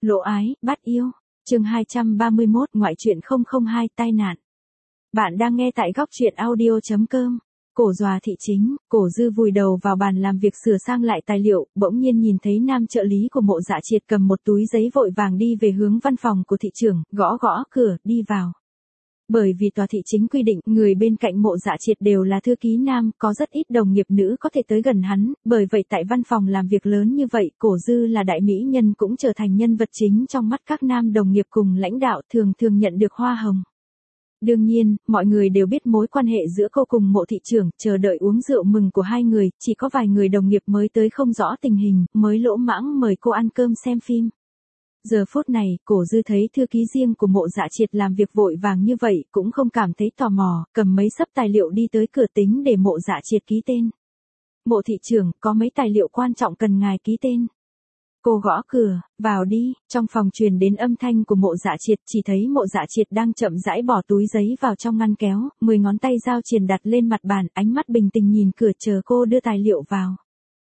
Lộ ái, bắt yêu. Chương 231, ngoại truyện 002, tai nạn. Bạn đang nghe tại góc truyện audio.com. Cổ Dòa thị chính, Cổ Dư vùi đầu vào bàn làm việc sửa sang lại tài liệu, bỗng nhiên nhìn thấy nam trợ lý của Mộ Dạ Triệt cầm một túi giấy vội vàng đi về hướng văn phòng của thị trưởng, gõ gõ cửa, đi vào. Bởi vì tòa thị chính quy định, người bên cạnh Mộ Dạ Triệt đều là thư ký nam, có rất ít đồng nghiệp nữ có thể tới gần hắn, bởi vậy tại văn phòng làm việc lớn như vậy, Cổ Dư là đại mỹ nhân cũng trở thành nhân vật chính trong mắt các nam đồng nghiệp cùng lãnh đạo thường thường nhận được hoa hồng. Đương nhiên, mọi người đều biết mối quan hệ giữa cô cùng Mộ thị trưởng, chờ đợi uống rượu mừng của hai người, chỉ có vài người đồng nghiệp mới tới không rõ tình hình, mới lỗ mãng mời cô ăn cơm xem phim. Giờ phút này, Cổ Dư thấy thư ký riêng của Mộ Dạ Triệt làm việc vội vàng như vậy, cũng không cảm thấy tò mò, cầm mấy xấp tài liệu đi tới cửa tính để Mộ Dạ Triệt ký tên. Mộ thị trưởng, có mấy tài liệu quan trọng cần ngài ký tên. Cô gõ cửa, vào đi, trong phòng truyền đến âm thanh của Mộ Dạ Triệt, chỉ thấy Mộ Dạ Triệt đang chậm rãi bỏ túi giấy vào trong ngăn kéo, 10 ngón tay dao chuyền đặt lên mặt bàn, ánh mắt bình tĩnh nhìn cửa chờ cô đưa tài liệu vào.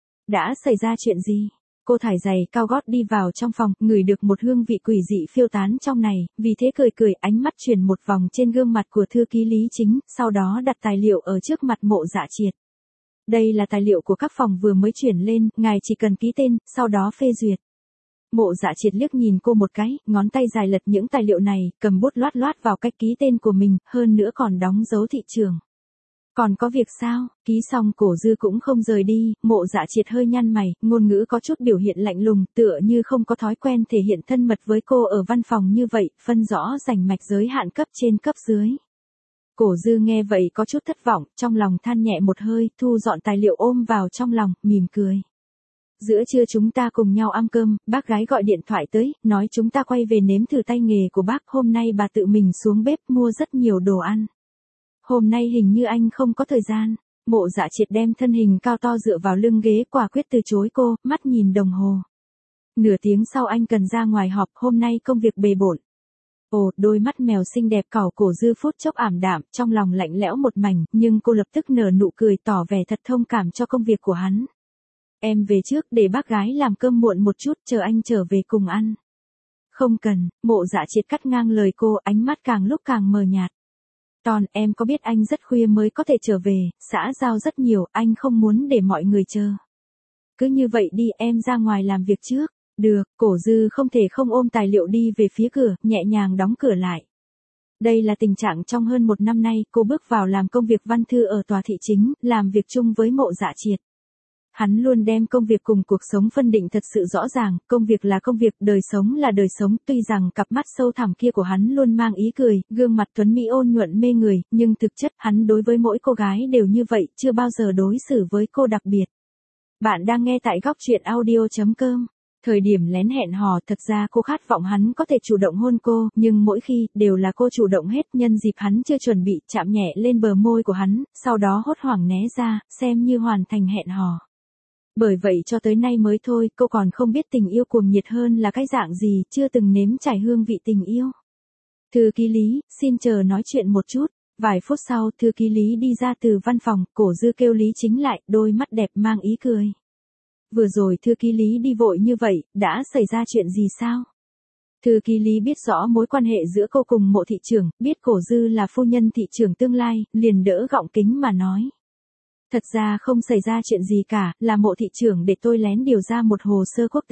Đã xảy ra chuyện gì? Cô thải giày cao gót đi vào trong phòng, ngửi được một hương vị quỷ dị phiêu tán trong này, vì thế cười cười, ánh mắt chuyển một vòng trên gương mặt của thư ký Lý Chính, sau đó đặt tài liệu ở trước mặt Mộ Dạ Triệt. Đây là tài liệu của các phòng vừa mới chuyển lên, ngài chỉ cần ký tên, sau đó phê duyệt. Mộ Dạ Triệt liếc nhìn cô một cái, ngón tay dài lật những tài liệu này, cầm bút loát loát vào cách ký tên của mình, hơn nữa còn đóng dấu thị trường. Còn có việc sao? Ký xong Cổ Dư cũng không rời đi, Mộ Dạ Triệt hơi nhăn mày, ngôn ngữ có chút biểu hiện lạnh lùng, tựa như không có thói quen thể hiện thân mật với cô ở văn phòng như vậy, phân rõ rành mạch giới hạn cấp trên cấp dưới. Cổ Dư nghe vậy có chút thất vọng, trong lòng than nhẹ một hơi, thu dọn tài liệu ôm vào trong lòng, mỉm cười. Giữa trưa chúng ta cùng nhau ăn cơm, bác gái gọi điện thoại tới, nói chúng ta quay về nếm thử tay nghề của bác, hôm nay bà tự mình xuống bếp mua rất nhiều đồ ăn. Hôm nay hình như anh không có thời gian. Mộ Dạ Triệt đem thân hình cao to dựa vào lưng ghế quả quyết từ chối cô, mắt nhìn đồng hồ. Nửa tiếng sau anh cần ra ngoài họp, hôm nay công việc bề bộn. Ồ, đôi mắt mèo xinh đẹp cào Cổ Dư phút chốc ảm đạm, trong lòng lạnh lẽo một mảnh, nhưng cô lập tức nở nụ cười tỏ vẻ thật thông cảm cho công việc của hắn. Em về trước để bác gái làm cơm muộn một chút, chờ anh trở về cùng ăn. Không cần, Mộ Dạ Triệt cắt ngang lời cô, ánh mắt càng lúc càng mờ nhạt. Em có biết anh rất khuya mới có thể trở về, xã giao rất nhiều, anh không muốn để mọi người chờ. Cứ như vậy đi, em ra ngoài làm việc trước. Được, Cổ Dư không thể không ôm tài liệu đi về phía cửa, nhẹ nhàng đóng cửa lại. Đây là tình trạng trong hơn một năm nay, cô bước vào làm công việc văn thư ở tòa thị chính, làm việc chung với Mộ Dạ Triệt. Hắn luôn đem công việc cùng cuộc sống phân định thật sự rõ ràng, công việc là công việc, đời sống là đời sống, tuy rằng cặp mắt sâu thẳm kia của hắn luôn mang ý cười, gương mặt tuấn mỹ ôn nhuận mê người, nhưng thực chất hắn đối với mỗi cô gái đều như vậy, chưa bao giờ đối xử với cô đặc biệt. Bạn đang nghe tại góc truyện audio.com. Thời điểm lén hẹn hò, thật ra cô khát vọng hắn có thể chủ động hôn cô, nhưng mỗi khi, đều là cô chủ động hết, nhân dịp hắn chưa chuẩn bị, chạm nhẹ lên bờ môi của hắn, sau đó hốt hoảng né ra, xem như hoàn thành hẹn hò. Bởi vậy cho tới nay mới thôi, cô còn không biết tình yêu cuồng nhiệt hơn là cái dạng gì, chưa từng nếm trải hương vị tình yêu. Thư ký Lý, xin chờ nói chuyện một chút. Vài phút sau, thư ký Lý đi ra từ văn phòng, Cổ Dư kêu Lý Chính lại, đôi mắt đẹp mang ý cười. Vừa rồi thư ký Lý đi vội như vậy, đã xảy ra chuyện gì sao? Thư ký Lý biết rõ mối quan hệ giữa cô cùng Mộ thị trưởng, biết Cổ Dư là phu nhân thị trưởng tương lai, liền đỡ gọng kính mà nói. Thật ra không xảy ra chuyện gì cả, là Mộ thị trưởng để tôi lén điều ra một hồ sơ quốc tế.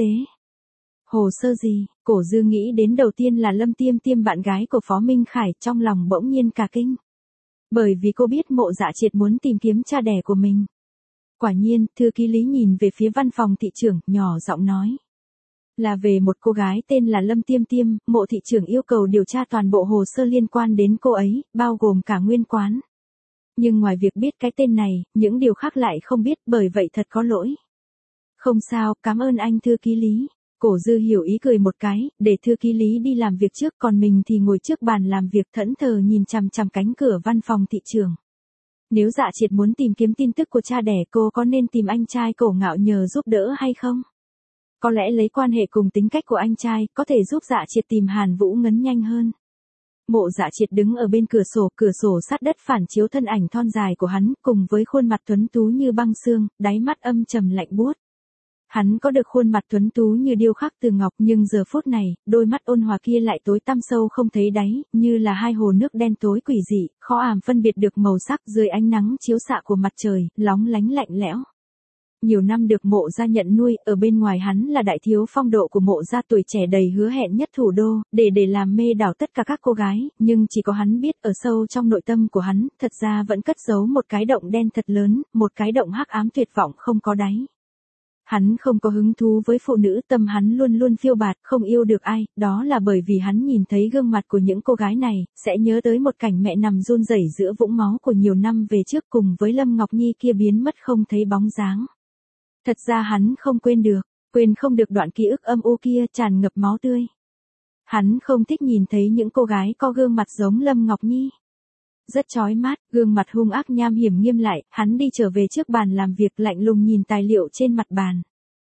Hồ sơ gì? Cổ Dư nghĩ đến đầu tiên là Lâm Tiêm Tiêm, bạn gái của Phó Minh Khải, trong lòng bỗng nhiên cả kinh. Bởi vì cô biết Mộ Dạ Triệt muốn tìm kiếm cha đẻ của mình. Quả nhiên, thư ký Lý nhìn về phía văn phòng thị trưởng, nhỏ giọng nói. Là về một cô gái tên là Lâm Tiêm Tiêm, Mộ thị trưởng yêu cầu điều tra toàn bộ hồ sơ liên quan đến cô ấy, bao gồm cả nguyên quán. Nhưng ngoài việc biết cái tên này, những điều khác lại không biết, bởi vậy thật có lỗi. Không sao, cảm ơn anh thư ký Lý. Cổ Dư hiểu ý cười một cái, để thư ký Lý đi làm việc trước, còn mình thì ngồi trước bàn làm việc thẫn thờ nhìn chằm chằm cánh cửa văn phòng thị trường. Nếu Dạ Triệt muốn tìm kiếm tin tức của cha đẻ cô, có nên tìm anh trai Cổ Ngạo nhờ giúp đỡ hay không? Có lẽ lấy quan hệ cùng tính cách của anh trai, có thể giúp Dạ Triệt tìm Hàn Vũ Ngấn nhanh hơn. Mộ Dạ Triệt đứng ở bên cửa sổ sát đất phản chiếu thân ảnh thon dài của hắn, cùng với khuôn mặt tuấn tú như băng xương, đáy mắt âm trầm lạnh buốt. Hắn có được khuôn mặt tuấn tú như điêu khắc từ ngọc, nhưng giờ phút này, đôi mắt ôn hòa kia lại tối tăm sâu không thấy đáy, như là hai hồ nước đen tối quỷ dị, khó ảm phân biệt được màu sắc dưới ánh nắng chiếu xạ của mặt trời, lóng lánh lạnh lẽo. Nhiều năm được Mộ gia nhận nuôi, ở bên ngoài hắn là đại thiếu phong độ của Mộ gia, tuổi trẻ đầy hứa hẹn nhất thủ đô, để làm mê đảo tất cả các cô gái, nhưng chỉ có hắn biết ở sâu trong nội tâm của hắn, thật ra vẫn cất giấu một cái động đen thật lớn, một cái động hắc ám tuyệt vọng không có đáy. Hắn không có hứng thú với phụ nữ, tâm hắn luôn luôn phiêu bạt, không yêu được ai, đó là bởi vì hắn nhìn thấy gương mặt của những cô gái này, sẽ nhớ tới một cảnh mẹ nằm run rẩy giữa vũng máu của nhiều năm về trước cùng với Lâm Ngọc Nhi kia biến mất không thấy bóng dáng. Thật ra hắn không quên không được đoạn ký ức âm u kia tràn ngập máu tươi. Hắn không thích nhìn thấy những cô gái có gương mặt giống Lâm Ngọc Nhi. Rất chói mắt, gương mặt hung ác nham hiểm nghiêm lại, hắn đi trở về trước bàn làm việc lạnh lùng nhìn tài liệu trên mặt bàn.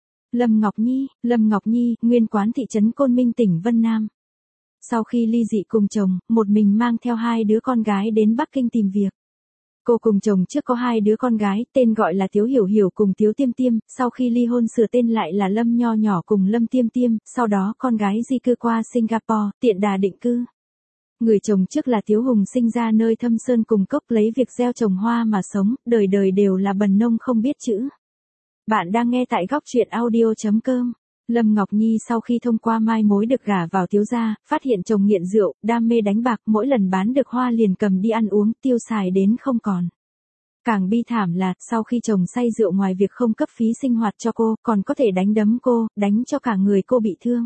Lâm Ngọc Nhi, nguyên quán thị trấn Côn Minh tỉnh Vân Nam. Sau khi ly dị cùng chồng, một mình mang theo 2 đứa con gái đến Bắc Kinh tìm việc. Cô cùng chồng trước có 2 đứa con gái, tên gọi là Tiếu Hiểu Hiểu cùng Tiếu Tiêm Tiêm, sau khi ly hôn sửa tên lại là Lâm Nho Nhỏ cùng Lâm Tiêm Tiêm, sau đó con gái di cư qua Singapore, tiện đà định cư. Người chồng trước là Tiếu Hùng sinh ra nơi thâm sơn cùng cốc lấy việc gieo trồng hoa mà sống, đời đời đều là bần nông không biết chữ. Bạn đang nghe tại góc truyện audio.com. Lâm Ngọc Nhi sau khi thông qua mai mối được gả vào Tiếu gia, phát hiện chồng nghiện rượu, đam mê đánh bạc, mỗi lần bán được hoa liền cầm đi ăn uống, tiêu xài đến không còn. Càng bi thảm là, sau khi chồng say rượu ngoài việc không cấp phí sinh hoạt cho cô, còn có thể đánh đấm cô, đánh cho cả người cô bị thương.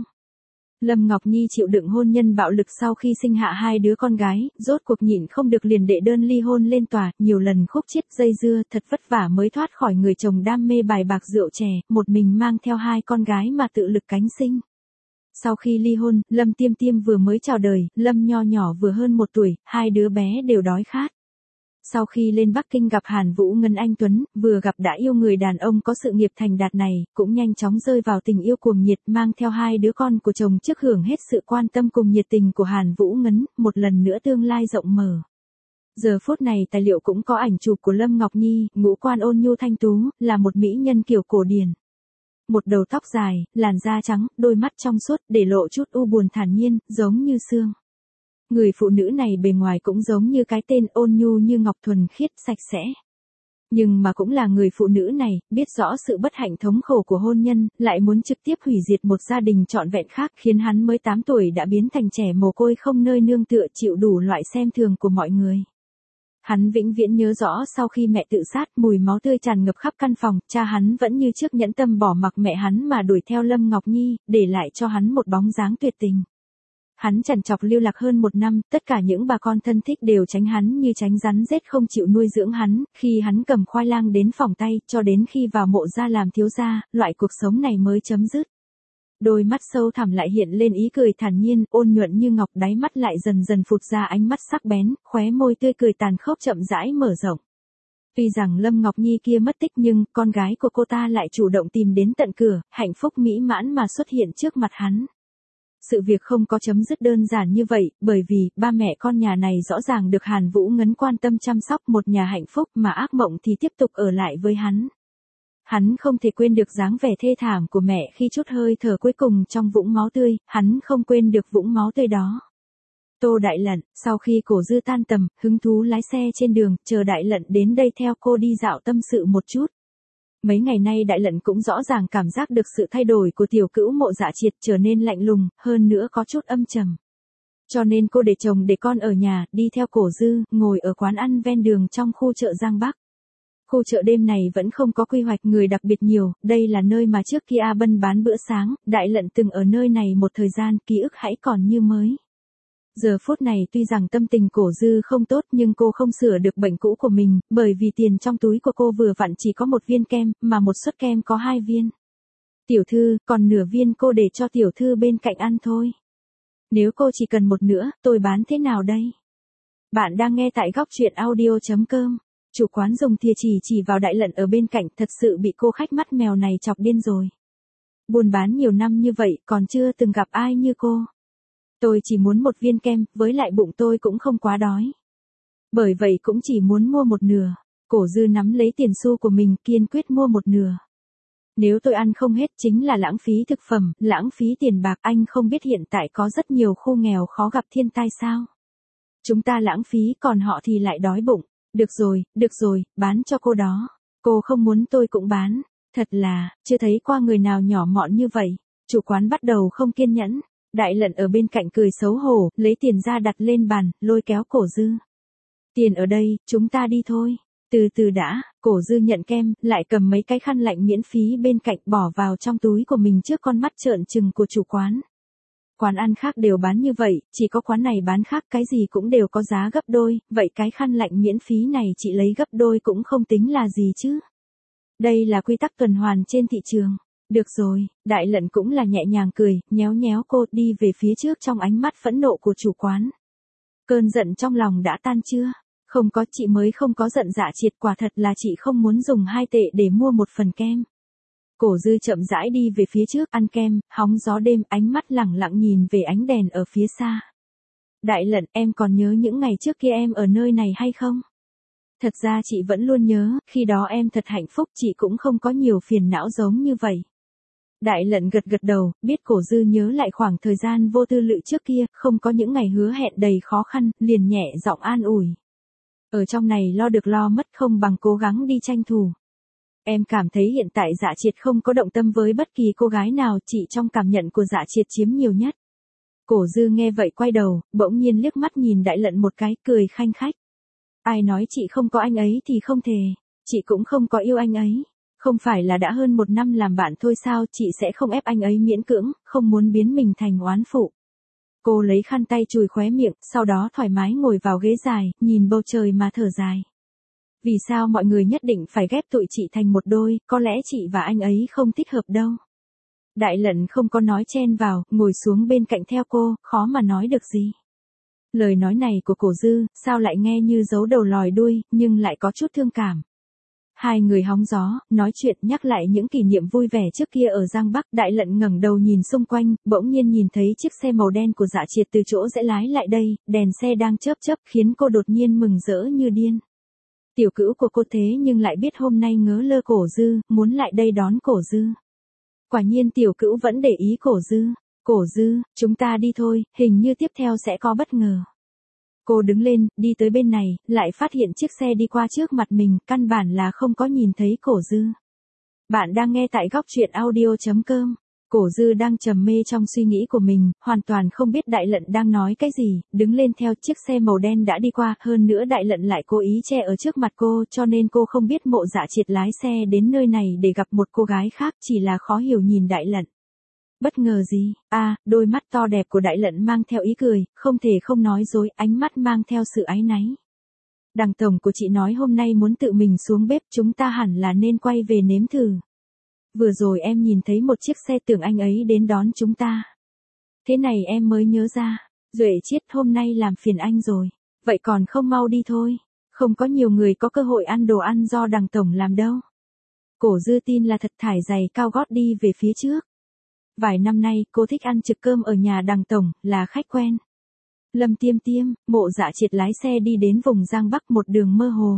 Lâm Ngọc Nhi chịu đựng hôn nhân bạo lực sau khi sinh hạ 2 đứa con gái, rốt cuộc nhịn không được liền đệ đơn ly hôn lên tòa, nhiều lần khúc chiết dây dưa, thật vất vả mới thoát khỏi người chồng đam mê bài bạc rượu chè, một mình mang theo 2 con gái mà tự lực cánh sinh. Sau khi ly hôn, Lâm Tiêm Tiêm vừa mới chào đời, Lâm Nho Nhỏ vừa hơn 1 tuổi, 2 đứa bé đều đói khát. Sau khi lên Bắc Kinh gặp Hàn Vũ Ngân anh tuấn, vừa gặp đã yêu người đàn ông có sự nghiệp thành đạt này, cũng nhanh chóng rơi vào tình yêu cuồng nhiệt, mang theo 2 đứa con của chồng trước hưởng hết sự quan tâm cùng nhiệt tình của Hàn Vũ Ngân, một lần nữa tương lai rộng mở. Giờ phút này tài liệu cũng có ảnh chụp của Lâm Ngọc Nhi, ngũ quan ôn nhu thanh tú, là một mỹ nhân kiểu cổ điển. Một đầu tóc dài, làn da trắng, đôi mắt trong suốt, để lộ chút u buồn thản nhiên, giống như sương. Người phụ nữ này bề ngoài cũng giống như cái tên, ôn nhu như ngọc, thuần khiết, sạch sẽ. Nhưng mà cũng là người phụ nữ này, biết rõ sự bất hạnh thống khổ của hôn nhân, lại muốn trực tiếp hủy diệt một gia đình trọn vẹn khác, khiến hắn mới 8 tuổi đã biến thành trẻ mồ côi không nơi nương tựa, chịu đủ loại xem thường của mọi người. Hắn vĩnh viễn nhớ rõ sau khi mẹ tự sát, mùi máu tươi tràn ngập khắp căn phòng, cha hắn vẫn như trước nhẫn tâm bỏ mặc mẹ hắn mà đuổi theo Lâm Ngọc Nhi, để lại cho hắn một bóng dáng tuyệt tình. Hắn trằn trọc lưu lạc hơn 1 năm, tất cả những bà con thân thích đều tránh hắn như tránh rắn rết, không chịu nuôi dưỡng hắn, khi hắn cầm khoai lang đến phòng tay, cho đến khi vào Mộ gia làm thiếu gia, loại cuộc sống này mới chấm dứt. Đôi mắt sâu thẳm lại hiện lên ý cười thản nhiên, ôn nhuận như ngọc, đáy mắt lại dần dần phụt ra ánh mắt sắc bén, khóe môi tươi cười tàn khốc chậm rãi mở rộng. Tuy rằng Lâm Ngọc Nhi kia mất tích nhưng con gái của cô ta lại chủ động tìm đến tận cửa, hạnh phúc mỹ mãn mà xuất hiện trước mặt hắn. Sự việc không có chấm dứt đơn giản như vậy, bởi vì ba mẹ con nhà này rõ ràng được Hàn Vũ Ngân quan tâm chăm sóc, một nhà hạnh phúc, mà ác mộng thì tiếp tục ở lại với hắn. Hắn không thể quên được dáng vẻ thê thảm của mẹ khi chút hơi thở cuối cùng trong vũng máu tươi, hắn không quên được vũng máu tươi đó. Tô Đại Lận, sau khi Cổ Dư tan tầm, hứng thú lái xe trên đường, chờ Đại Lận đến đây theo cô đi dạo tâm sự một chút. Mấy ngày nay Đại Lận cũng rõ ràng cảm giác được sự thay đổi của tiểu cữu Mộ Dạ Triệt, trở nên lạnh lùng, hơn nữa có chút âm trầm. Cho nên cô để chồng để con ở nhà, đi theo Cổ Dư, ngồi ở quán ăn ven đường trong khu chợ Giang Bắc. Khu chợ đêm này vẫn không có quy hoạch, người đặc biệt nhiều, đây là nơi mà trước kia A Bân bán bữa sáng, Đại Lận từng ở nơi này một thời gian, ký ức hãy còn như mới. Giờ phút này tuy rằng tâm tình Cổ Dư không tốt nhưng cô không sửa được bệnh cũ của mình, bởi vì tiền trong túi của cô vừa vặn chỉ có 1 viên kem, mà một suất kem có 2 viên. Tiểu thư, còn nửa viên cô để cho tiểu thư bên cạnh ăn thôi. Nếu cô chỉ cần 1 nữa, tôi bán thế nào đây? Bạn đang nghe tại góc truyện audio.com. Chủ quán dùng thìa chỉ vào Đại Lận ở bên cạnh, thật sự bị cô khách mắt mèo này chọc điên rồi. Buôn bán nhiều năm như vậy, còn chưa từng gặp ai như cô. Tôi chỉ muốn 1 viên kem, với lại bụng tôi cũng không quá đói. Bởi vậy cũng chỉ muốn mua 1 nửa. Cổ Dư nắm lấy tiền xu của mình, kiên quyết mua 1 nửa. Nếu tôi ăn không hết chính là lãng phí thực phẩm, lãng phí tiền bạc. Anh không biết hiện tại có rất nhiều khu nghèo khó gặp thiên tai sao? Chúng ta lãng phí còn họ thì lại đói bụng. Được rồi, bán cho cô đó. Cô không muốn tôi cũng bán. Thật là, chưa thấy qua người nào nhỏ mọn như vậy. Chủ quán bắt đầu không kiên nhẫn. Đại Lận ở bên cạnh cười xấu hổ, lấy tiền ra đặt lên bàn, lôi kéo Cổ Dư. Tiền ở đây, chúng ta đi thôi. Từ từ đã, Cổ Dư nhận kem, lại cầm mấy cái khăn lạnh miễn phí bên cạnh bỏ vào trong túi của mình trước con mắt trợn trừng của chủ quán. Quán ăn khác đều bán như vậy, chỉ có quán này bán khác, cái gì cũng đều có giá gấp đôi, vậy cái khăn lạnh miễn phí này chị lấy gấp đôi cũng không tính là gì chứ. Đây là quy tắc tuần hoàn trên thị trường. Được rồi, Đại Lận cũng là nhẹ nhàng cười, nhéo nhéo cô đi về phía trước trong ánh mắt phẫn nộ của chủ quán. Cơn giận trong lòng đã tan chưa? Không có, chị mới không có giận dạ triệt, quả thật là chị không muốn dùng 2 tệ để mua một phần kem. Cổ Dư chậm rãi đi về phía trước ăn kem, hóng gió đêm, ánh mắt lẳng lặng nhìn về ánh đèn ở phía xa. Đại Lận, em còn nhớ những ngày trước kia em ở nơi này hay không? Thật ra chị vẫn luôn nhớ, khi đó em thật hạnh phúc, chị cũng không có nhiều phiền não giống như vậy. Đại Lận gật gật đầu, biết Cổ Dư nhớ lại khoảng thời gian vô tư lự trước kia, không có những ngày hứa hẹn đầy khó khăn, liền nhẹ giọng an ủi. Ở trong này lo được lo mất không bằng cố gắng đi tranh thủ. Em cảm thấy hiện tại Dạ Triệt không có động tâm với bất kỳ cô gái nào, chị trong cảm nhận của Dạ Triệt chiếm nhiều nhất. Cổ Dư nghe vậy quay đầu, bỗng nhiên liếc mắt nhìn Đại Lận một cái, cười khanh khách. Ai nói chị không có anh ấy thì không thề, chị cũng không có yêu anh ấy. Không phải là đã hơn 1 năm làm bạn thôi sao, chị sẽ không ép anh ấy miễn cưỡng, không muốn biến mình thành oán phụ. Cô lấy khăn tay chùi khóe miệng, sau đó thoải mái ngồi vào ghế dài, nhìn bầu trời mà thở dài. Vì sao mọi người nhất định phải ghép tụi chị thành một đôi, có lẽ chị và anh ấy không thích hợp đâu. Đại Lận không có nói chen vào, ngồi xuống bên cạnh theo cô, khó mà nói được gì. Lời nói này của Cổ Dư, sao lại nghe như giấu đầu lòi đuôi, nhưng lại có chút thương cảm. Hai người hóng gió, nói chuyện nhắc lại những kỷ niệm vui vẻ trước kia ở Giang Bắc. Đại Lận ngẩng đầu nhìn xung quanh, bỗng nhiên nhìn thấy chiếc xe màu đen của Dạ Triệt từ chỗ rẽ lái lại đây, đèn xe đang chớp chớp khiến cô đột nhiên mừng rỡ như điên. Tiểu cữu của cô thế nhưng lại biết hôm nay ngớ lơ Cổ Dư, muốn lại đây đón Cổ Dư. Quả nhiên tiểu cữu vẫn để ý Cổ Dư. Cổ Dư, chúng ta đi thôi, hình như tiếp theo sẽ có bất ngờ. Cô đứng lên, đi tới bên này, lại phát hiện chiếc xe đi qua trước mặt mình, căn bản là không có nhìn thấy Cổ Dư. Bạn đang nghe tại góc truyện audio.com. Cổ Dư đang trầm mê trong suy nghĩ của mình, hoàn toàn không biết Đại Lận đang nói cái gì, đứng lên theo chiếc xe màu đen đã đi qua, hơn nữa Đại Lận lại cố ý che ở trước mặt cô, cho nên cô không biết Mộ Dạ Triệt lái xe đến nơi này để gặp một cô gái khác, chỉ là khó hiểu nhìn Đại Lận. Bất ngờ gì? Đôi mắt to đẹp của Đại Lận mang theo ý cười, không thể không nói dối, ánh mắt mang theo sự áy náy. Đằng tổng của chị nói hôm nay muốn tự mình xuống bếp, chúng ta hẳn là nên quay về nếm thử. Vừa rồi em nhìn thấy một chiếc xe, tưởng anh ấy đến đón chúng ta. Thế này em mới nhớ ra, Duệ Chiết hôm nay làm phiền anh rồi. Vậy còn không mau đi thôi, không có nhiều người có cơ hội ăn đồ ăn do đằng tổng làm đâu. Cổ Dư tin là thật, thải giày cao gót đi về phía trước. Vài năm nay, cô thích ăn trực cơm ở nhà đằng tổng, là khách quen. Lâm Tiêm Tiêm, Mộ Dạ Triệt lái xe đi đến vùng Giang Bắc một đường mơ hồ.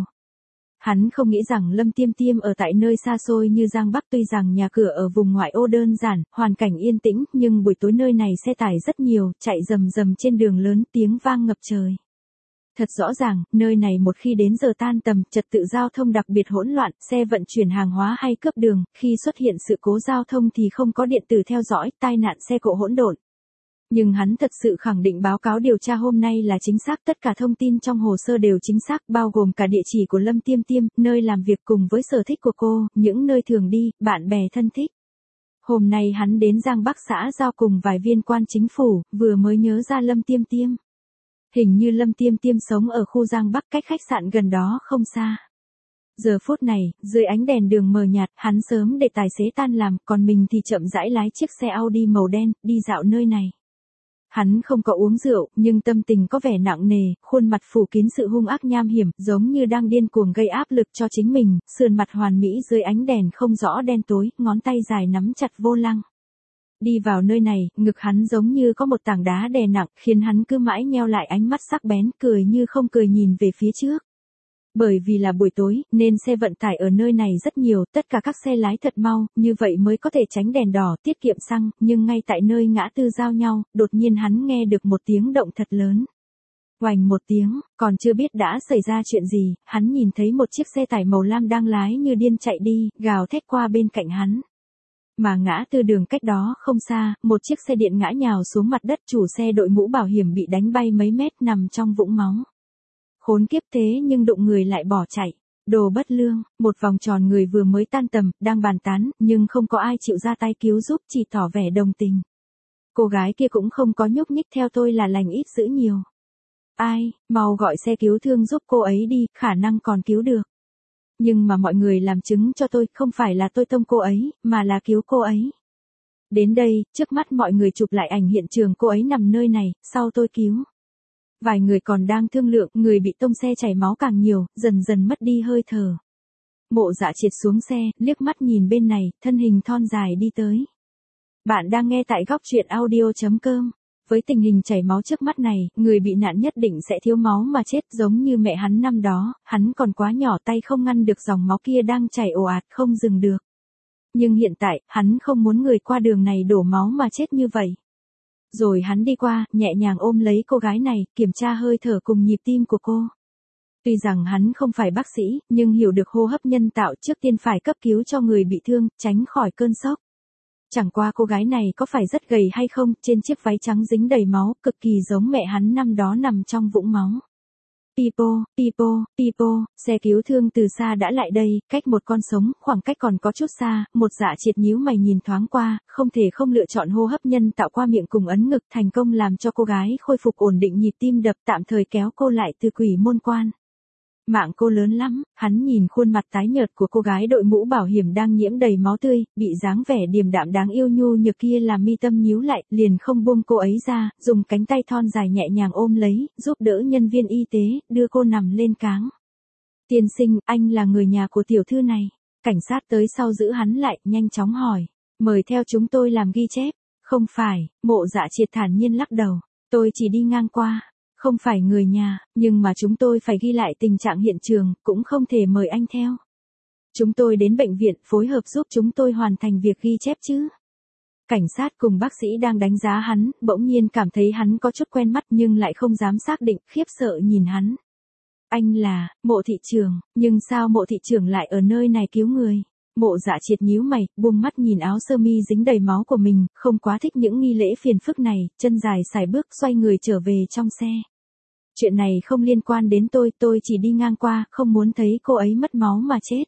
Hắn không nghĩ rằng Lâm Tiêm Tiêm ở tại nơi xa xôi như Giang Bắc, tuy rằng nhà cửa ở vùng ngoại ô đơn giản, hoàn cảnh yên tĩnh, nhưng buổi tối nơi này xe tải rất nhiều, chạy rầm rầm trên đường lớn, tiếng vang ngập trời. Thật rõ ràng, nơi này một khi đến giờ tan tầm, trật tự giao thông đặc biệt hỗn loạn, xe vận chuyển hàng hóa hay cướp đường, khi xuất hiện sự cố giao thông thì không có điện tử theo dõi, tai nạn xe cộ hỗn độn. Nhưng hắn thật sự khẳng định báo cáo điều tra hôm nay là chính xác, tất cả thông tin trong hồ sơ đều chính xác, bao gồm cả địa chỉ của Lâm Tiêm Tiêm, nơi làm việc cùng với sở thích của cô, những nơi thường đi, bạn bè thân thích. Hôm nay hắn đến Giang Bắc xã giao cùng vài viên quan chính phủ, vừa mới nhớ ra Lâm Tiêm Tiêm. Hình như Lâm Tiêm Tiêm sống ở khu Giang Bắc, cách khách sạn gần đó không xa. Giờ phút này, dưới ánh đèn đường mờ nhạt, hắn sớm để tài xế tan làm, còn mình thì chậm rãi lái chiếc xe Audi màu đen, đi dạo nơi này. Hắn không có uống rượu, nhưng tâm tình có vẻ nặng nề, khuôn mặt phủ kín sự hung ác nham hiểm, giống như đang điên cuồng gây áp lực cho chính mình, sườn mặt hoàn mỹ dưới ánh đèn không rõ đen tối, ngón tay dài nắm chặt vô lăng. Đi vào nơi này, ngực hắn giống như có một tảng đá đè nặng, khiến hắn cứ mãi nheo lại ánh mắt sắc bén, cười như không cười nhìn về phía trước. Bởi vì là buổi tối, nên xe vận tải ở nơi này rất nhiều, tất cả các xe lái thật mau, như vậy mới có thể tránh đèn đỏ, tiết kiệm xăng, nhưng ngay tại nơi ngã tư giao nhau, đột nhiên hắn nghe được một tiếng động thật lớn. Oành một tiếng, còn chưa biết đã xảy ra chuyện gì, hắn nhìn thấy một chiếc xe tải màu lam đang lái như điên chạy đi, gào thét qua bên cạnh hắn. Mà ngã tư đường cách đó không xa, một chiếc xe điện ngã nhào xuống mặt đất, chủ xe đội mũ bảo hiểm bị đánh bay mấy mét nằm trong vũng máu. Khốn kiếp thế nhưng đụng người lại bỏ chạy. Đồ bất lương, một vòng tròn người vừa mới tan tầm, đang bàn tán, nhưng không có ai chịu ra tay cứu giúp, chỉ tỏ vẻ đồng tình. Cô gái kia cũng không có nhúc nhích, theo tôi là lành ít dữ nhiều. Ai, mau gọi xe cứu thương giúp cô ấy đi, khả năng còn cứu được. Nhưng mà mọi người làm chứng cho tôi, không phải là tôi tông cô ấy, mà là cứu cô ấy. Đến đây, trước mắt mọi người chụp lại ảnh hiện trường cô ấy nằm nơi này, sau tôi cứu. Vài người còn đang thương lượng, người bị tông xe chảy máu càng nhiều, dần dần mất đi hơi thở. Mộ Dạ Triệt xuống xe, liếc mắt nhìn bên này, thân hình thon dài đi tới. Bạn đang nghe tại góc truyện audio.com. Với tình hình chảy máu trước mắt này, người bị nạn nhất định sẽ thiếu máu mà chết, giống như mẹ hắn năm đó, hắn còn quá nhỏ tay không ngăn được dòng máu kia đang chảy ồ ạt không dừng được. Nhưng hiện tại, hắn không muốn người qua đường này đổ máu mà chết như vậy. Rồi hắn đi qua, nhẹ nhàng ôm lấy cô gái này, kiểm tra hơi thở cùng nhịp tim của cô. Tuy rằng hắn không phải bác sĩ, nhưng hiểu được hô hấp nhân tạo, trước tiên phải cấp cứu cho người bị thương, tránh khỏi cơn sốc. Chẳng qua cô gái này có phải rất gầy hay không, trên chiếc váy trắng dính đầy máu, cực kỳ giống mẹ hắn năm đó nằm trong vũng máu. Pipo, Pipo, Pipo, xe cứu thương từ xa đã lại đây, cách một con sống, khoảng cách còn có chút xa, Một Dạ Triệt nhíu mày nhìn thoáng qua, không thể không lựa chọn hô hấp nhân tạo qua miệng cùng ấn ngực, thành công làm cho cô gái khôi phục ổn định nhịp tim đập, tạm thời kéo cô lại từ quỷ môn quan. Mạng cô lớn lắm, hắn nhìn khuôn mặt tái nhợt của cô gái đội mũ bảo hiểm đang nhiễm đầy máu tươi, bị dáng vẻ điềm đạm đáng yêu nhu nhược kia làm mi tâm nhíu lại, liền không buông cô ấy ra, dùng cánh tay thon dài nhẹ nhàng ôm lấy, giúp đỡ nhân viên y tế, đưa cô nằm lên cáng. Tiên sinh, anh là người nhà của tiểu thư này. Cảnh sát tới sau giữ hắn lại, nhanh chóng hỏi. Mời theo chúng tôi làm ghi chép. Không phải, Mộ Dạ Triệt thản nhiên lắc đầu. Tôi chỉ đi ngang qua. Không phải người nhà, nhưng mà chúng tôi phải ghi lại tình trạng hiện trường, cũng không thể mời anh theo. Chúng tôi đến bệnh viện phối hợp giúp chúng tôi hoàn thành việc ghi chép chứ. Cảnh sát cùng bác sĩ đang đánh giá hắn, bỗng nhiên cảm thấy hắn có chút quen mắt nhưng lại không dám xác định, khiếp sợ nhìn hắn. Anh là, Mộ thị trưởng, nhưng sao Mộ thị trưởng lại ở nơi này cứu người? Mộ Dạ Triệt nhíu mày, buông mắt nhìn áo sơ mi dính đầy máu của mình, không quá thích những nghi lễ phiền phức này, chân dài sải bước xoay người trở về trong xe. Chuyện này không liên quan đến tôi chỉ đi ngang qua, không muốn thấy cô ấy mất máu mà chết.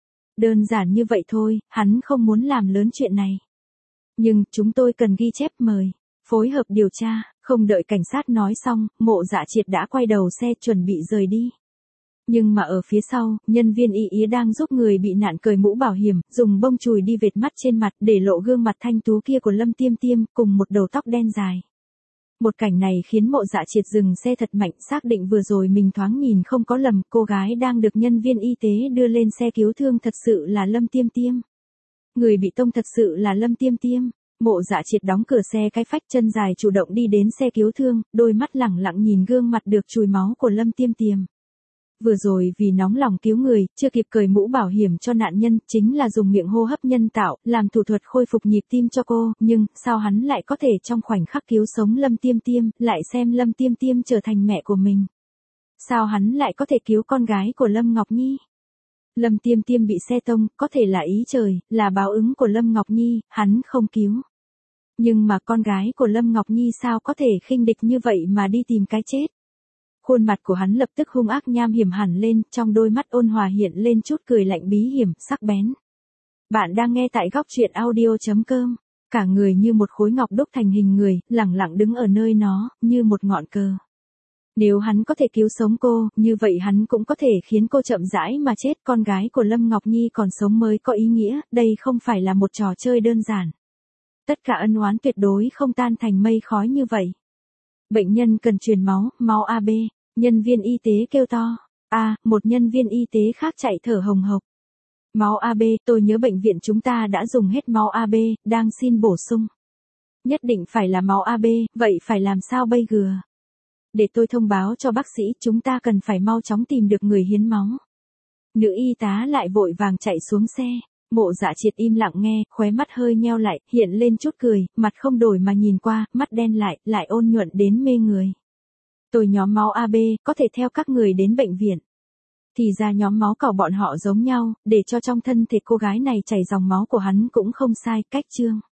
Đơn giản như vậy thôi, hắn không muốn làm lớn chuyện này. Nhưng, chúng tôi cần ghi chép mời. Phối hợp điều tra, không đợi cảnh sát nói xong, Mộ Dạ Triệt đã quay đầu xe chuẩn bị rời đi. Nhưng mà ở phía sau, nhân viên y đang giúp người bị nạn cởi mũ bảo hiểm, dùng bông chùi đi vệt mắt trên mặt để lộ gương mặt thanh tú kia của Lâm Tiêm Tiêm, cùng một đầu tóc đen dài. Một cảnh này khiến Mộ Dạ Triệt dừng xe thật mạnh, xác định vừa rồi mình thoáng nhìn không có lầm, cô gái đang được nhân viên y tế đưa lên xe cứu thương thật sự là Lâm Tiêm Tiêm. Người bị tông thật sự là Lâm Tiêm Tiêm. Mộ Dạ Triệt đóng cửa xe cái phách, chân dài chủ động đi đến xe cứu thương, đôi mắt lẳng lặng nhìn gương mặt được chùi máu của Lâm Tiêm Tiêm. Vừa rồi vì nóng lòng cứu người, chưa kịp cởi mũ bảo hiểm cho nạn nhân, chính là dùng miệng hô hấp nhân tạo, làm thủ thuật khôi phục nhịp tim cho cô, nhưng, sao hắn lại có thể trong khoảnh khắc cứu sống Lâm Tiêm Tiêm, lại xem Lâm Tiêm Tiêm trở thành mẹ của mình? Sao hắn lại có thể cứu con gái của Lâm Ngọc Nhi? Lâm Tiêm Tiêm bị xe tông, có thể là ý trời, là báo ứng của Lâm Ngọc Nhi, hắn không cứu. Nhưng mà con gái của Lâm Ngọc Nhi sao có thể khinh địch như vậy mà đi tìm cái chết? Khuôn mặt của hắn lập tức hung ác nham hiểm hẳn lên, trong đôi mắt ôn hòa hiện lên chút cười lạnh bí hiểm, sắc bén. Bạn đang nghe tại góc truyện audio.com. Cả người như một khối ngọc đúc thành hình người, lẳng lặng đứng ở nơi nó, như một ngọn cờ. Nếu hắn có thể cứu sống cô, như vậy hắn cũng có thể khiến cô chậm rãi mà chết. Con gái của Lâm Ngọc Nhi còn sống mới có ý nghĩa, đây không phải là một trò chơi đơn giản. Tất cả ân oán tuyệt đối không tan thành mây khói như vậy. Bệnh nhân cần truyền máu, máu AB. Nhân viên y tế kêu to. Một nhân viên y tế khác chạy thở hồng hộc. Máu AB, tôi nhớ bệnh viện chúng ta đã dùng hết máu AB, đang xin bổ sung. Nhất định phải là máu AB, vậy phải làm sao bây giờ? Để tôi thông báo cho bác sĩ, chúng ta cần phải mau chóng tìm được người hiến máu. Nữ y tá lại vội vàng chạy xuống xe. Mộ Dạ Triệt im lặng nghe, khóe mắt hơi nheo lại, hiện lên chút cười, mặt không đổi mà nhìn qua, mắt đen lại ôn nhuận đến mê người. Tôi nhóm máu AB, có thể theo các người đến bệnh viện. Thì ra nhóm máu của bọn họ giống nhau, để cho trong thân thể cô gái này chảy dòng máu của hắn cũng không sai, cách chương.